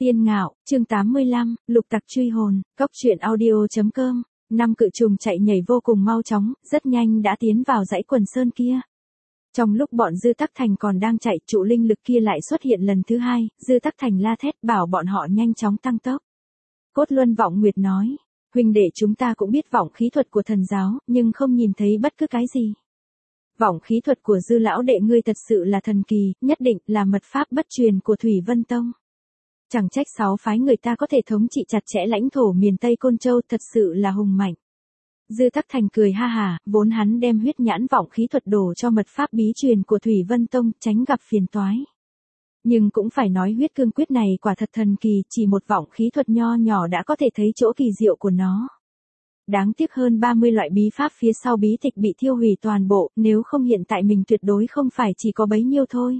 Tiên Ngạo, chương 85, Lục Tặc truy hồn, Cốc truyện audio.com. Năm cự trùng chạy nhảy vô cùng mau chóng, rất nhanh đã tiến vào dãy quần sơn kia. Trong lúc bọn Dư Tắc Thành còn đang chạy, trụ linh lực kia lại xuất hiện lần thứ hai, Dư Tắc Thành la thét bảo bọn họ nhanh chóng tăng tốc. Cốt Luân Vọng Nguyệt nói, huynh đệ chúng ta cũng biết vọng khí thuật của thần giáo, nhưng không nhìn thấy bất cứ cái gì. Vọng khí thuật của Dư lão đệ ngươi thật sự là thần kỳ, nhất định là mật pháp bất truyền của Thủy Vân Tông. Chẳng trách 6 phái người ta có thể thống trị chặt chẽ lãnh thổ miền Tây Côn Châu, thật sự là hùng mạnh. Dư Tắc Thành cười ha hả, vốn hắn đem huyết nhãn vọng khí thuật đổ cho mật pháp bí truyền của Thủy Vân Tông, tránh gặp phiền toái. Nhưng cũng phải nói huyết cương quyết này quả thật thần kỳ, chỉ một vọng khí thuật nho nhỏ đã có thể thấy chỗ kỳ diệu của nó. Đáng tiếc hơn 30 loại bí pháp phía sau bí tịch bị thiêu hủy toàn bộ, nếu không hiện tại mình tuyệt đối không phải chỉ có bấy nhiêu thôi.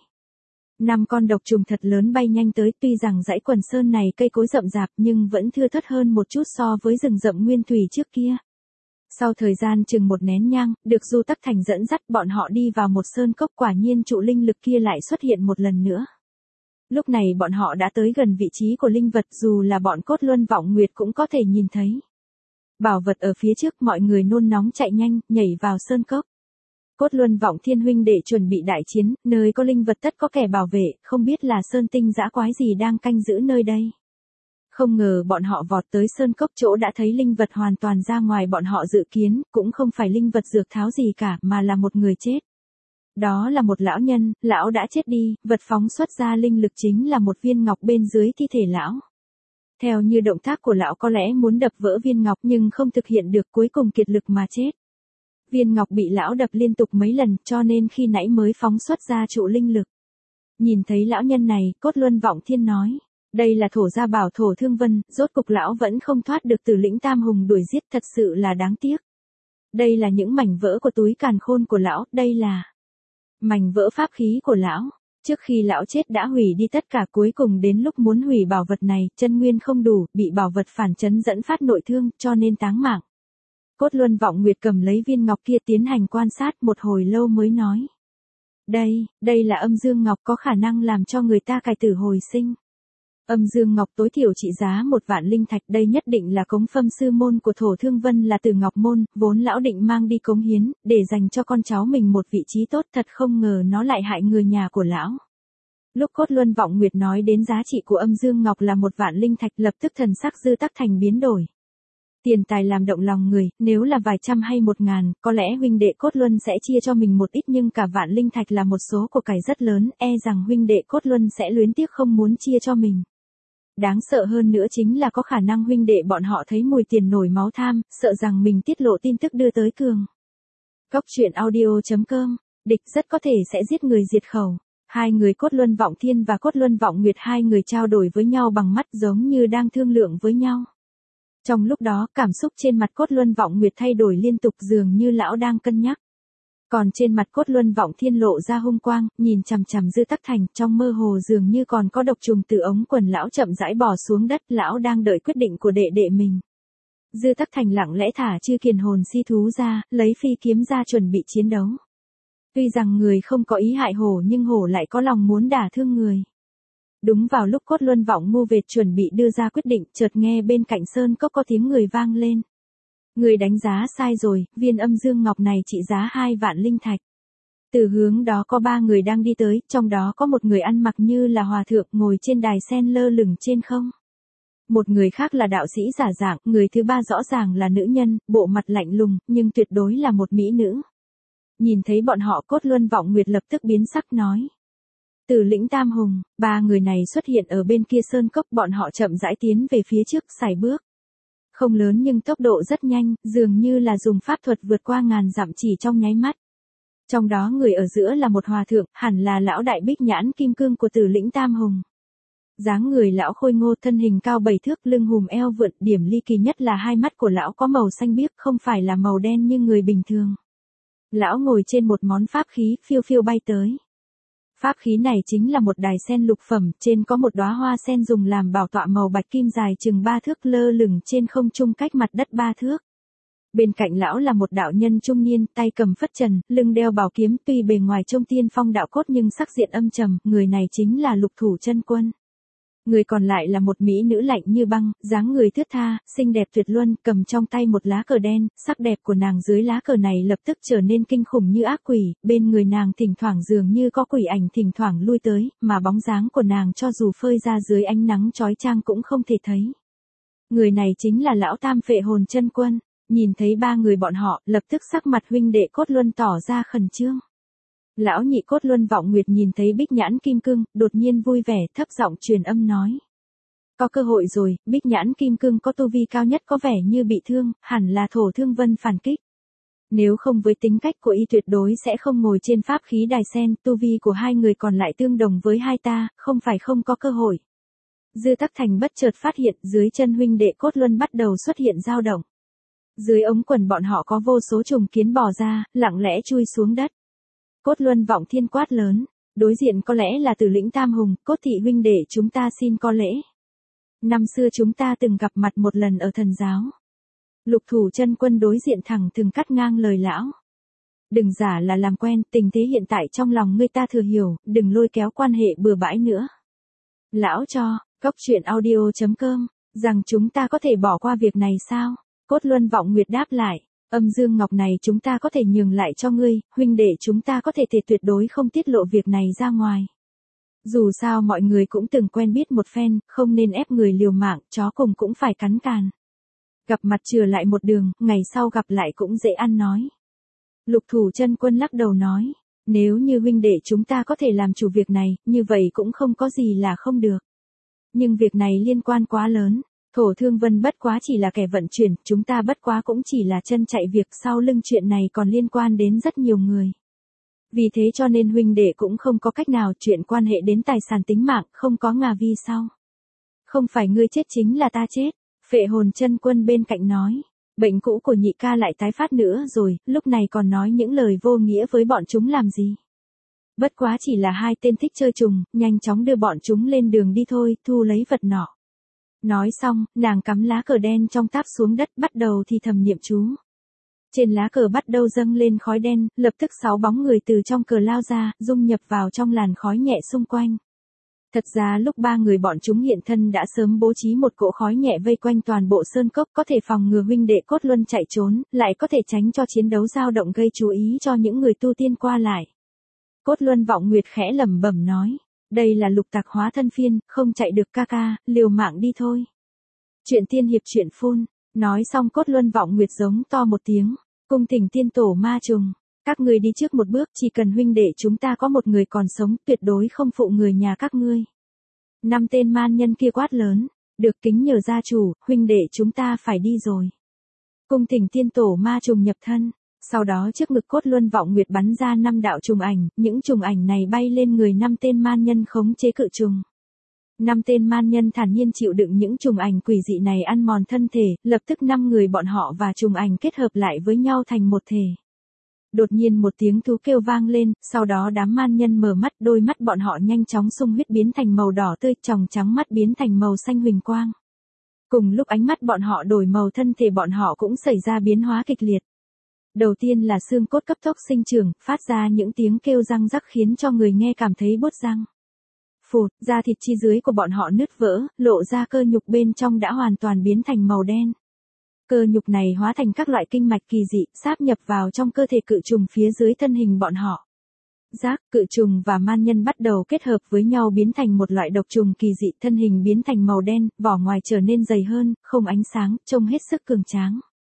5 con độc trùng thật lớn bay nhanh tới, tuy rằng dãy quần sơn này cây cối rậm rạp nhưng vẫn thưa thớt hơn một chút so với rừng rậm nguyên thủy trước kia. Sau thời gian chừng một nén nhang, được Du Tắc Thành dẫn dắt, bọn họ đi vào một sơn cốc, quả nhiên trụ linh lực kia lại xuất hiện một lần nữa. Lúc này bọn họ đã tới gần vị trí của linh vật, dù là bọn Cốt Luân Vọng Nguyệt cũng có thể nhìn thấy. Bảo vật ở phía trước, mọi người nôn nóng chạy nhanh, nhảy vào sơn cốc. Cốt Luân Vọng Thiên huynh để chuẩn bị đại chiến, nơi có linh vật tất có kẻ bảo vệ, không biết là sơn tinh dã quái gì đang canh giữ nơi đây. Không ngờ bọn họ vọt tới sơn cốc chỗ đã thấy linh vật hoàn toàn ra ngoài bọn họ dự kiến, cũng không phải linh vật dược tháo gì cả, mà là một người chết. Đó là một lão nhân, lão đã chết đi, vật phóng xuất ra linh lực chính là một viên ngọc bên dưới thi thể lão. Theo như động tác của lão có lẽ muốn đập vỡ viên ngọc nhưng không thực hiện được, cuối cùng kiệt lực mà chết. Viên ngọc bị lão đập liên tục mấy lần, cho nên khi nãy mới phóng xuất ra trụ linh lực. Nhìn thấy lão nhân này, Cốt Luân Vọng Thiên nói, đây là thổ gia bảo Thổ Thương Vân, rốt cục lão vẫn không thoát được Tử Lĩnh Tam Hùng đuổi giết, thật sự là đáng tiếc. Đây là những mảnh vỡ của túi càn khôn của lão, đây là mảnh vỡ pháp khí của lão. Trước khi lão chết đã hủy đi tất cả, cuối cùng đến lúc muốn hủy bảo vật này, chân nguyên không đủ, bị bảo vật phản chấn dẫn phát nội thương, cho nên táng mạng. Cốt Luân Vọng Nguyệt cầm lấy viên ngọc kia tiến hành quan sát một hồi lâu mới nói. Đây là âm dương ngọc, có khả năng làm cho người ta cải tử hồi sinh. Âm dương ngọc tối thiểu trị giá 1 vạn linh thạch, đây nhất định là cống phâm sư môn của Thổ Thương Vân là Tử Ngọc Môn, vốn lão định mang đi cống hiến, để dành cho con cháu mình một vị trí tốt, thật không ngờ nó lại hại người nhà của lão. Lúc Cốt Luân Vọng Nguyệt nói đến giá trị của âm dương ngọc là 1 vạn linh thạch, lập tức thần sắc Dư Tắc Thành biến đổi. Tiền tài làm động lòng người, nếu là vài trăm hay 1.000, có lẽ huynh đệ Cốt Luân sẽ chia cho mình một ít, nhưng cả vạn linh thạch là một số của cải rất lớn, e rằng huynh đệ Cốt Luân sẽ luyến tiếc không muốn chia cho mình. Đáng sợ hơn nữa chính là có khả năng huynh đệ bọn họ thấy mùi tiền nổi máu tham, sợ rằng mình tiết lộ tin tức đưa tới cường. Cốc truyện audio.com, địch rất có thể sẽ giết người diệt khẩu. Hai người Cốt Luân Vọng Thiên và Cốt Luân Vọng Nguyệt, hai người trao đổi với nhau bằng mắt giống như đang thương lượng với nhau. Trong lúc đó, cảm xúc trên mặt Cốt Luân Vọng Nguyệt thay đổi liên tục, dường như lão đang cân nhắc. Còn trên mặt Cốt Luân Vọng Thiên lộ ra hung quang, nhìn chằm chằm Dư Tắc Thành, trong mơ hồ dường như còn có độc trùng từ ống quần lão chậm rãi bò xuống đất, lão đang đợi quyết định của đệ đệ mình. Dư Tắc Thành lặng lẽ thả chư kiền hồn si thú ra, lấy phi kiếm ra chuẩn bị chiến đấu. Tuy rằng người không có ý hại hổ nhưng hổ lại có lòng muốn đả thương người. Đúng vào lúc Cốt Luân Vọng Ngu Vệt chuẩn bị đưa ra quyết định, chợt nghe bên cạnh sơn cốc có tiếng người vang lên. Người đánh giá sai rồi, viên âm dương ngọc này trị giá 2 vạn linh thạch. Từ hướng đó có 3 người đang đi tới, trong đó có một người ăn mặc như là hòa thượng ngồi trên đài sen lơ lửng trên không. Một người khác là đạo sĩ giả dạng, người thứ 3 rõ ràng là nữ nhân, bộ mặt lạnh lùng, nhưng tuyệt đối là một mỹ nữ. Nhìn thấy bọn họ, Cốt Luân Vọng Nguyệt lập tức biến sắc nói. Tử Lĩnh Tam Hùng, 3 người này xuất hiện ở bên kia sơn cốc, bọn họ chậm rãi tiến về phía trước, sải bước. Không lớn nhưng tốc độ rất nhanh, dường như là dùng pháp thuật vượt qua ngàn dặm chỉ trong nháy mắt. Trong đó người ở giữa là một hòa thượng, hẳn là lão đại bích nhãn kim cương của Tử Lĩnh Tam Hùng. Dáng người lão khôi ngô, thân hình cao 7 thước, lưng hùm eo vượn, điểm ly kỳ nhất là hai mắt của lão có màu xanh biếc, không phải là màu đen như người bình thường. Lão ngồi trên một món pháp khí, phiêu phiêu bay tới. Pháp khí này chính là một đài sen lục phẩm, trên có một đóa hoa sen dùng làm bảo tọa màu bạch kim dài chừng 3 thước lơ lửng trên không trung cách mặt đất 3 thước. Bên cạnh lão là một đạo nhân trung niên, tay cầm phất trần, lưng đeo bảo kiếm, tuy bề ngoài trông tiên phong đạo cốt nhưng sắc diện âm trầm, người này chính là Lục Thủ Chân Quân. Người còn lại là một mỹ nữ lạnh như băng, dáng người thướt tha, xinh đẹp tuyệt luân, cầm trong tay một lá cờ đen, sắc đẹp của nàng dưới lá cờ này lập tức trở nên kinh khủng như ác quỷ, bên người nàng thỉnh thoảng dường như có quỷ ảnh thỉnh thoảng lui tới, mà bóng dáng của nàng cho dù phơi ra dưới ánh nắng chói chang cũng không thể thấy. Người này chính là lão tam Phệ Hồn Chân Quân, nhìn thấy ba người bọn họ, lập tức sắc mặt huynh đệ Cốt Luân tỏ ra khẩn trương. Lão nhị Cốt Luân Vọng Nguyệt nhìn thấy Bích Nhãn Kim Cương, đột nhiên vui vẻ, thấp giọng truyền âm nói. Có cơ hội rồi, Bích Nhãn Kim Cương có tu vi cao nhất có vẻ như bị thương, hẳn là Thổ Thương Vân phản kích. Nếu không với tính cách của y tuyệt đối sẽ không ngồi trên pháp khí đài sen, tu vi của hai người còn lại tương đồng với hai ta, không phải không có cơ hội. Dư Tắc Thành bất chợt phát hiện dưới chân huynh đệ Cốt Luân bắt đầu xuất hiện dao động. Dưới ống quần bọn họ có vô số trùng kiến bò ra, lặng lẽ chui xuống đất. Cốt Luân Vọng Thiên quát lớn, đối diện có lẽ là Tử Lĩnh Tam Hùng, Cốt thị huynh đệ chúng ta xin có lễ. Năm xưa chúng ta từng gặp mặt một lần ở thần giáo. Lục Thủ Chân Quân đối diện thẳng thừng cắt ngang lời lão. Đừng giả là làm quen, tình thế hiện tại trong lòng ngươi ta thừa hiểu, đừng lôi kéo quan hệ bừa bãi nữa. Lão cho, coctruyện.audio.com, rằng chúng ta có thể bỏ qua việc này sao? Cốt Luân Vọng Nguyệt đáp lại, âm dương ngọc này chúng ta có thể nhường lại cho ngươi, huynh đệ chúng ta có thể tuyệt đối không tiết lộ việc này ra ngoài. Dù sao mọi người cũng từng quen biết một phen, không nên ép người liều mạng, chó cùng cũng phải cắn càn. Gặp mặt chừa lại một đường, ngày sau gặp lại cũng dễ ăn nói. Lục Thủ Chân Quân lắc đầu nói, nếu như huynh đệ chúng ta có thể làm chủ việc này, như vậy cũng không có gì là không được. Nhưng việc này liên quan quá lớn, Thổ Thương Vân bất quá chỉ là kẻ vận chuyển, chúng ta bất quá cũng chỉ là chân chạy việc, sau lưng chuyện này còn liên quan đến rất nhiều người. Vì thế cho nên huynh đệ cũng không có cách nào, chuyện quan hệ đến tài sản tính mạng, không có ngà vi sau. Không phải ngươi chết chính là ta chết, Phệ Hồn Chân Quân bên cạnh nói. Bệnh cũ của nhị ca lại tái phát nữa rồi, lúc này còn nói những lời vô nghĩa với bọn chúng làm gì. Bất quá chỉ là hai tên thích chơi trùng, nhanh chóng đưa bọn chúng lên đường đi thôi, thu lấy vật nọ. Nói xong, nàng cắm lá cờ đen trong táp xuống đất, bắt đầu thì thầm niệm chú. Trên lá cờ bắt đầu dâng lên khói đen, lập tức 6 bóng người từ trong cờ lao ra, dung nhập vào trong làn khói nhẹ xung quanh. Thật ra lúc ba người bọn chúng hiện thân đã sớm bố trí một cỗ khói nhẹ vây quanh toàn bộ sơn cốc, có thể phòng ngừa huynh đệ Cốt Luân chạy trốn, lại có thể tránh cho chiến đấu dao động gây chú ý cho những người tu tiên qua lại. Cốt Luân Vọng Nguyệt khẽ lẩm bẩm nói, đây là lục tặc hóa thân phiên, không chạy được ca ca, liều mạng đi thôi. Chuyện tiên hiệp chuyện phun, nói xong Cốt Luân Vọng Nguyệt giống to một tiếng, cung thỉnh tiên tổ ma trùng. Các ngươi đi trước một bước, chỉ cần huynh đệ chúng ta có một người còn sống, tuyệt đối không phụ người nhà các ngươi. 5 tên man nhân kia quát lớn, được kính nhờ gia chủ, huynh đệ chúng ta phải đi rồi. Cung thỉnh tiên tổ ma trùng nhập thân, sau đó trước ngực Cốt Luân Vọng Nguyệt bắn ra 5 đạo trùng ảnh, những trùng ảnh này bay lên người 5 tên man nhân khống chế cự trùng. 5 tên man nhân thản nhiên chịu đựng những trùng ảnh quỷ dị này ăn mòn thân thể, lập tức 5 người bọn họ và trùng ảnh kết hợp lại với nhau thành một thể. Đột nhiên một tiếng thú kêu vang lên, sau đó đám man nhân mở mắt, đôi mắt bọn họ nhanh chóng sung huyết biến thành màu đỏ tươi, tròng trắng mắt biến thành màu xanh huỳnh quang. Cùng lúc ánh mắt bọn họ đổi màu, thân thể bọn họ cũng xảy ra biến hóa kịch liệt. Đầu tiên là xương cốt cấp tốc sinh trưởng, phát ra những tiếng kêu răng rắc khiến cho người nghe cảm thấy buốt răng. Phụt, da thịt chi dưới của bọn họ nứt vỡ, lộ ra cơ nhục bên trong đã hoàn toàn biến thành màu đen. Cơ nhục này hóa thành các loại kinh mạch kỳ dị, sáp nhập vào trong cơ thể cự trùng phía dưới thân hình bọn họ. Giác, cự trùng và man nhân bắt đầu kết hợp với nhau biến thành một loại độc trùng kỳ dị, thân hình biến thành màu đen, vỏ ngoài trở nên dày hơn, không ánh sáng, trông hết sức cường tráng.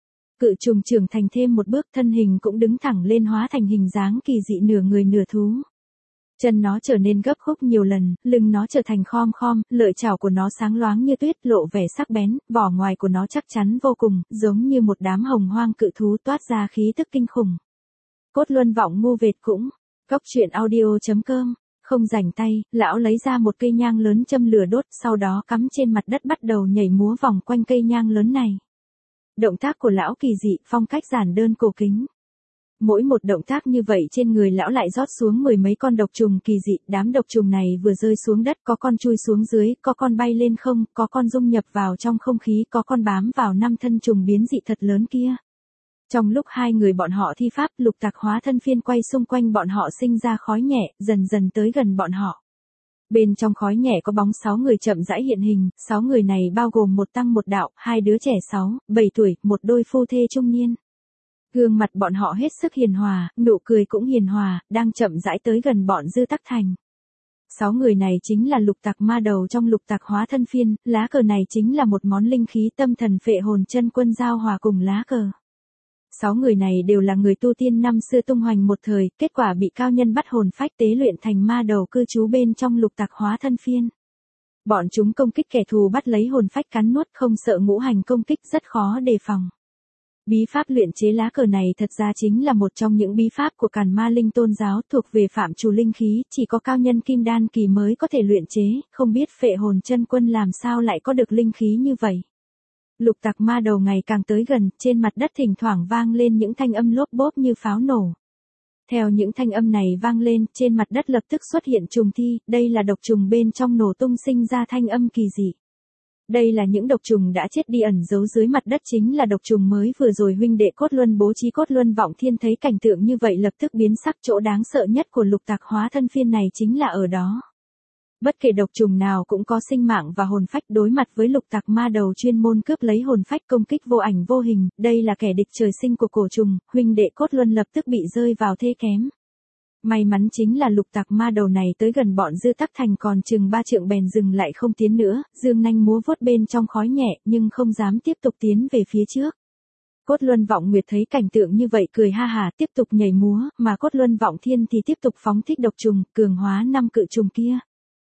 Cự trùng trưởng thành thêm một bước, thân hình cũng đứng thẳng lên hóa thành hình dáng kỳ dị nửa người nửa thú. Chân nó trở nên gấp khúc nhiều lần, lưng nó trở thành khom khom, lợi chảo của nó sáng loáng như tuyết, lộ vẻ sắc bén, vỏ ngoài của nó chắc chắn vô cùng, giống như một đám hồng hoang cự thú toát ra khí tức kinh khủng. Cốt Luân Vọng ngu vệt cũng, coctruyện.audio.com, không rảnh tay, lão lấy ra một cây nhang lớn châm lửa đốt, sau đó cắm trên mặt đất bắt đầu nhảy múa vòng quanh cây nhang lớn này. Động tác của lão kỳ dị, phong cách giản đơn cổ kính. Mỗi một động tác như vậy trên người lão lại rót xuống 10 mấy con độc trùng kỳ dị, đám độc trùng này vừa rơi xuống đất, có con chui xuống dưới, có con bay lên không, có con dung nhập vào trong không khí, có con bám vào 5 thân trùng biến dị thật lớn kia. Trong lúc hai người bọn họ thi pháp, lục tặc hóa thân phiên quay xung quanh bọn họ sinh ra khói nhẹ, dần dần tới gần bọn họ. Bên trong khói nhẹ có bóng 6 người chậm rãi hiện hình, 6 người này bao gồm một tăng một đạo, 2 đứa trẻ 6, 7 tuổi, một đôi phu thê trung niên. Gương mặt bọn họ hết sức hiền hòa, nụ cười cũng hiền hòa, đang chậm rãi tới gần bọn Dư Tắc Thành. 6 người này chính là lục tặc ma đầu trong lục tặc hóa thân phiên, lá cờ này chính là một món linh khí tâm thần phệ hồn chân quân giao hòa cùng lá cờ. 6 người này đều là người tu tiên năm xưa tung hoành một thời, kết quả bị cao nhân bắt hồn phách tế luyện thành ma đầu cư trú bên trong lục tặc hóa thân phiên. Bọn chúng công kích kẻ thù bắt lấy hồn phách cắn nuốt, không sợ ngũ hành công kích, rất khó đề phòng. Bí pháp luyện chế lá cờ này thật ra chính là một trong những bí pháp của Càn Ma Linh tôn giáo, thuộc về phạm trù linh khí, chỉ có cao nhân kim đan kỳ mới có thể luyện chế, không biết phệ hồn chân quân làm sao lại có được linh khí như vậy. Lục tặc ma đầu ngày càng tới gần, trên mặt đất thỉnh thoảng vang lên những thanh âm lốp bốp như pháo nổ. Theo những thanh âm này vang lên, trên mặt đất lập tức xuất hiện trùng thi, đây là độc trùng bên trong nổ tung sinh ra thanh âm kỳ dị. Đây là những độc trùng đã chết đi ẩn giấu dưới mặt đất, chính là độc trùng mới vừa rồi huynh đệ Cốt Luân bố trí. Cốt Luân Vọng Thiên thấy cảnh tượng như vậy lập tức biến sắc, chỗ đáng sợ nhất của lục tặc hóa thân phiên này chính là ở đó. Bất kể độc trùng nào cũng có sinh mạng và hồn phách, đối mặt với lục tặc ma đầu chuyên môn cướp lấy hồn phách công kích vô ảnh vô hình, đây là kẻ địch trời sinh của cổ trùng, huynh đệ Cốt Luân lập tức bị rơi vào thế kém. May mắn chính là lục tặc ma đầu này tới gần bọn Dư Tắc Thành còn chừng 3 trượng bèn dừng lại không tiến nữa, dương nanh múa vuốt bên trong khói nhẹ nhưng không dám tiếp tục tiến về phía trước. Cốt Luân Vọng Nguyệt thấy cảnh tượng như vậy cười ha hả tiếp tục nhảy múa, mà Cốt Luân Vọng Thiên thì tiếp tục phóng thích độc trùng, cường hóa 5 cự trùng kia.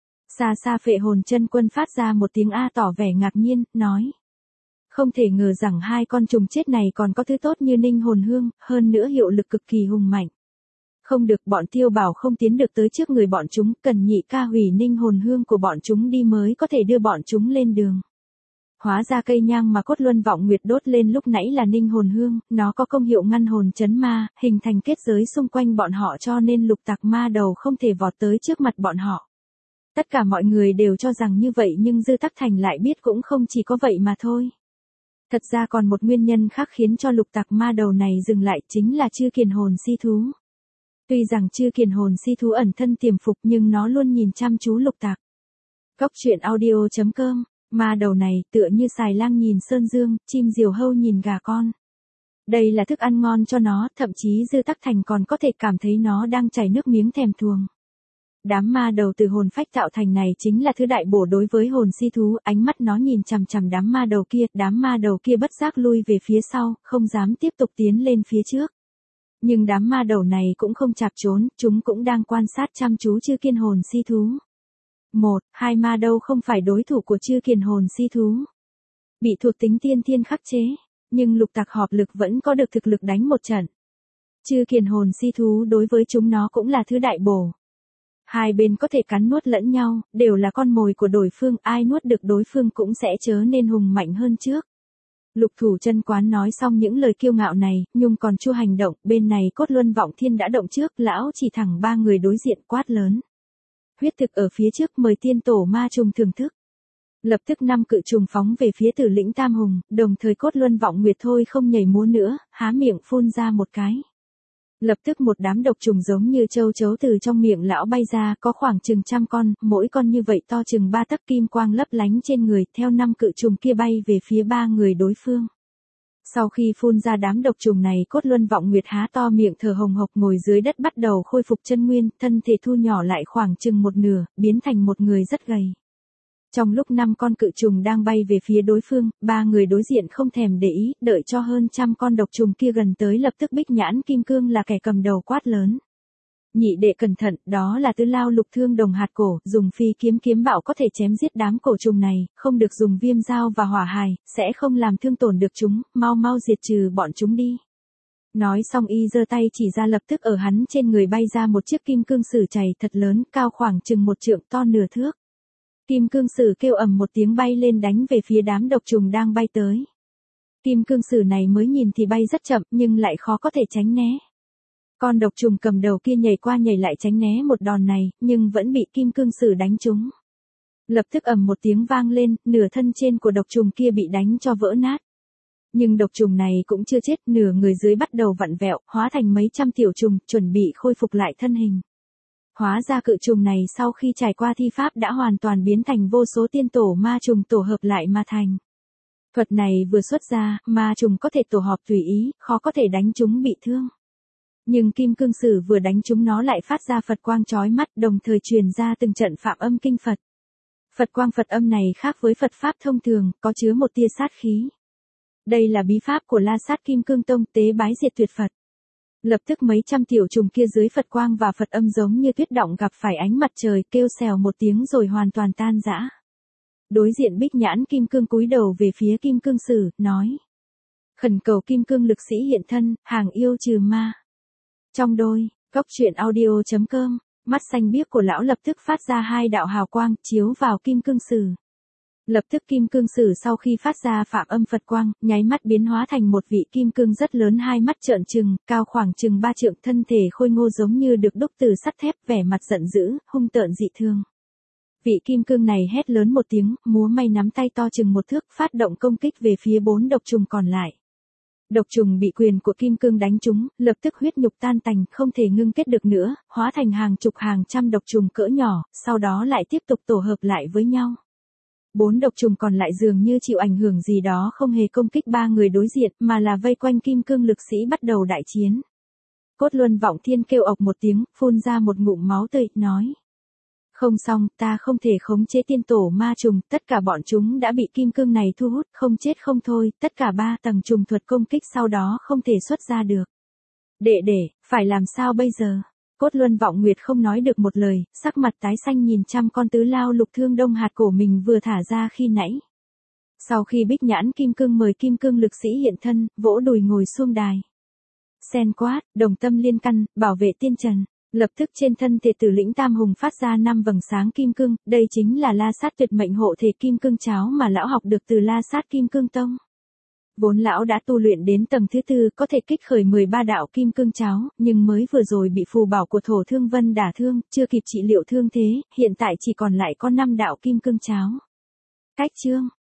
Xa xa phệ hồn chân quân phát ra một tiếng A tỏ vẻ ngạc nhiên, nói. Không thể ngờ rằng 2 con trùng chết này còn có thứ tốt như ninh hồn hương, hơn nữa hiệu lực cực kỳ hùng mạnh. Không được, bọn Tiêu Bảo không tiến được tới trước người bọn chúng, cần nhị ca hủy ninh hồn hương của bọn chúng đi mới có thể đưa bọn chúng lên đường. Hóa ra cây nhang mà Cốt Luân Vọng Nguyệt đốt lên lúc nãy là ninh hồn hương, nó có công hiệu ngăn hồn trấn ma, hình thành kết giới xung quanh bọn họ cho nên lục tặc ma đầu không thể vọt tới trước mặt bọn họ. Tất cả mọi người đều cho rằng như vậy nhưng Dư Tắc Thành lại biết cũng không chỉ có vậy mà thôi. Thật ra còn một nguyên nhân khác khiến cho lục tặc ma đầu này dừng lại, chính là Chư Kiền Hồn Si Thú. Tuy rằng Chư Kiền Hồn Si Thú ẩn thân tiềm phục nhưng nó luôn nhìn chăm chú lục tặc. Cóc truyện audio.com, ma đầu này tựa như xài lang nhìn sơn dương, chim diều hâu nhìn gà con. Đây là thức ăn ngon cho nó, thậm chí Dư Tắc Thành còn có thể cảm thấy nó đang chảy nước miếng thèm thuồng. Đám ma đầu từ hồn phách tạo thành này chính là thứ đại bổ đối với hồn si thú, ánh mắt nó nhìn chằm chằm đám ma đầu kia bất giác lui về phía sau, không dám tiếp tục tiến lên phía trước. Nhưng đám ma đầu này cũng không chạp trốn, chúng cũng đang quan sát chăm chú Chư Kiền Hồn Si Thú. 1, 2 ma đầu không phải đối thủ của Chư Kiền Hồn Si Thú. Bị thuộc tính tiên thiên khắc chế, nhưng lục tặc họp lực vẫn có được thực lực đánh một trận. Chư Kiền Hồn Si Thú đối với chúng nó cũng là thứ đại bổ. Hai bên có thể cắn nuốt lẫn nhau, đều là con mồi của đối phương, ai nuốt được đối phương cũng sẽ trở nên hùng mạnh hơn trước. Lục Thủ Chân Quán nói xong những lời kiêu ngạo này, Nhung còn chưa hành động, bên này Cốt Luân Vọng Thiên đã động trước, lão chỉ thẳng 3 người đối diện quát lớn. Huyết thực ở phía trước, mời tiên tổ ma trùng thưởng thức. Lập tức 5 cự trùng phóng về phía Tử Lĩnh Tam Hùng, đồng thời Cốt Luân Vọng Nguyệt thôi không nhảy múa nữa, há miệng phun ra một cái. Lập tức một đám độc trùng giống như châu chấu từ trong miệng lão bay ra, có khoảng chừng 100 con, mỗi con như vậy to chừng 3 tấc, kim quang lấp lánh trên người, theo 5 cự trùng kia bay về phía 3 người đối phương. Sau khi phun ra đám độc trùng này, Cốt Luân Vọng Nguyệt há to miệng thở hồng hộc ngồi dưới đất bắt đầu khôi phục chân nguyên, thân thể thu nhỏ lại khoảng chừng một nửa, biến thành một người rất gầy. Trong lúc 5 con cự trùng đang bay về phía đối phương, 3 người đối diện không thèm để ý, đợi cho hơn 100 con độc trùng kia gần tới lập tức Bích Nhãn Kim Cương là kẻ cầm đầu quát lớn. Nhị đệ cẩn thận, đó là Tứ Lao Lục Thương Đồng Hạt Cổ, dùng phi kiếm bạo có thể chém giết đám cổ trùng này, không được dùng viêm dao và hỏa hài, sẽ không làm thương tổn được chúng, mau diệt trừ bọn chúng đi. Nói xong y giơ tay chỉ ra, lập tức ở hắn trên người bay ra một chiếc kim cương sử chày thật lớn, cao khoảng chừng 1 trượng, to nửa thước. Kim cương sử kêu ầm một tiếng bay lên đánh về phía đám độc trùng đang bay tới. Kim cương sử này mới nhìn thì bay rất chậm nhưng lại khó có thể tránh né. Con độc trùng cầm đầu kia nhảy qua nhảy lại tránh né một đòn này, nhưng vẫn bị kim cương sử đánh trúng. Lập tức ầm một tiếng vang lên, nửa thân trên của độc trùng kia bị đánh cho vỡ nát. Nhưng độc trùng này cũng chưa chết, nửa người dưới bắt đầu vặn vẹo, hóa thành mấy trăm tiểu trùng, chuẩn bị khôi phục lại thân hình. Hóa ra cự trùng này sau khi trải qua thi pháp đã hoàn toàn biến thành vô số tiên tổ ma trùng tổ hợp lại mà thành. Thuật này vừa xuất ra, ma trùng có thể tổ hợp tùy ý, khó có thể đánh chúng bị thương. Nhưng kim cương sử vừa đánh chúng nó lại phát ra Phật quang chói mắt, đồng thời truyền ra từng trận phạm âm kinh Phật. Phật quang Phật âm này khác với Phật pháp thông thường, có chứa một tia sát khí. Đây là bí pháp của La Sát Kim Cương Tông, tế bái diệt tuyệt Phật. Lập tức mấy trăm tiểu trùng kia dưới Phật quang và Phật âm giống như tuyết động gặp phải ánh mặt trời, kêu xèo một tiếng rồi hoàn toàn tan rã. Đối diện Bích Nhãn Kim Cương cúi đầu về phía Kim Cương Sử, nói: khẩn cầu Kim Cương lực sĩ hiện thân, hàng yêu trừ ma. Trong đôi, coctruyện.audio.com, mắt xanh biếc của lão lập tức phát ra hai đạo hào quang, chiếu vào Kim Cương Sử. Lập tức Kim Cương Sử sau khi phát ra phạm âm Phật quang, nháy mắt biến hóa thành một vị kim cương rất lớn, hai mắt trợn trừng, cao khoảng chừng 3 trượng, thân thể khôi ngô giống như được đúc từ sắt thép, vẻ mặt giận dữ, hung tợn dị thường. Vị kim cương này hét lớn một tiếng, múa may nắm tay to chừng 1 thước, phát động công kích về phía 4 độc trùng còn lại. Độc trùng bị quyền của kim cương đánh trúng, lập tức huyết nhục tan tành, không thể ngưng kết được nữa, hóa thành hàng chục hàng trăm độc trùng cỡ nhỏ, sau đó lại tiếp tục tổ hợp lại với nhau. 4 độc trùng còn lại dường như chịu ảnh hưởng gì đó, không hề công kích 3 người đối diện, mà là vây quanh kim cương lực sĩ bắt đầu đại chiến. Cốt Luân Vọng Thiên kêu ộc một tiếng, phun ra một ngụm máu tươi, nói: không xong, ta không thể khống chế tiên tổ ma trùng, tất cả bọn chúng đã bị kim cương này thu hút, không chết không thôi, tất cả 3 tầng trùng thuật công kích sau đó không thể xuất ra được. Đệ, phải làm sao bây giờ? Cốt Luân Vọng Nguyệt không nói được một lời, sắc mặt tái xanh nhìn chăm con tứ lao lục thương đông hạt cổ mình vừa thả ra khi nãy. Sau khi Bích Nhãn Kim Cương mời kim cương lực sĩ hiện thân, vỗ đùi ngồi xuông đài. Sen quát, đồng tâm liên căn, bảo vệ tiên trần. Lập tức trên thân thể Tử Lĩnh Tam Hùng phát ra 5 vầng sáng kim cương, đây chính là La Sát tuyệt mệnh hộ thể kim cương cháo mà lão học được từ La Sát Kim Cương Tông. Vốn lão đã tu luyện đến tầng thứ 4, có thể kích khởi 13 đạo kim cương cháo, nhưng mới vừa rồi bị phù bảo của Thổ Thương Vân đả thương, chưa kịp trị liệu thương thế, hiện tại chỉ còn lại có 5 đạo kim cương cháo. Cách chương